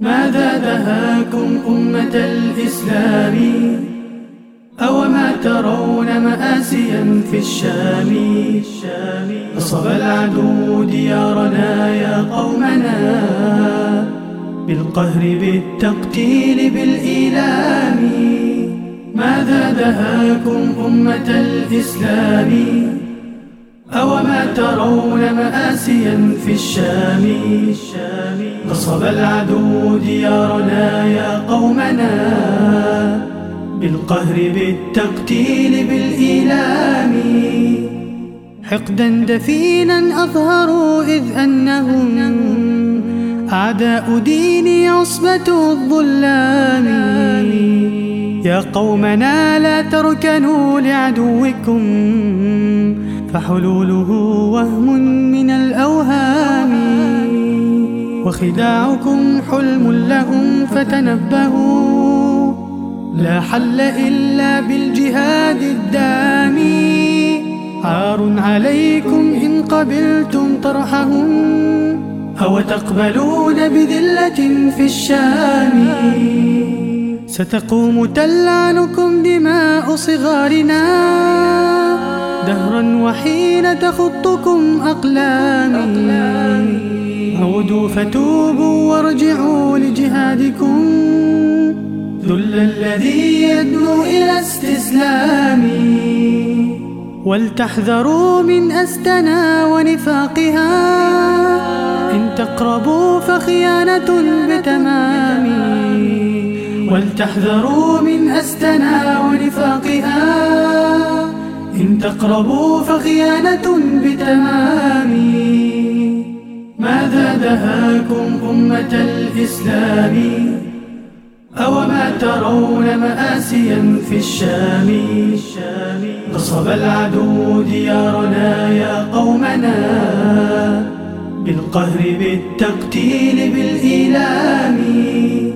ماذا دهاكم أمة الإسلام؟ أوما ترون مآسيا في الشام؟ أصاب العدو ديارنا يا قومنا، بالقهر بالتقتيل بالإيلام. ماذا دهاكم أمة الإسلام؟ أوما ترون مآسيا في الشام؟ أصاب العدو ديارنا يا قومنا، بالقهر بالتقتيل بالإيلام. حقدا دفينا أظهروا إذ أنهم أعداء دين عصبة الظلام. يا قومنا لا تركنوا لعدوكم، فحلوله وهم من الأوهام، وخداعكم حلم لهم فتنبهوا. لا حل إلا بالجهاد الدامي، عار عليكم إن قبلتم طرحهم، أو تقبلون بذلة في الشام. ستقوم تلعنكم دماء صغارنا دهرا، وحين تخطكم أقلامي. عودوا فتوبوا وارجعوا لجهادكم، ذل الذي يدنو إلى استسلامي. ولتحذروا من أستنا ونفاقها، إن تقربوا فخيانة بتمام. ولتحذروا من أستنا ونفاقها، إن تقربوا فخيانة بتمام. ماذا دهاكم أمة الإسلام؟ أوما ترون مآسيا في الشام؟ أصاب العدو ديارنا يا قومنا، بالقهر بالتقتيل بالإيلام.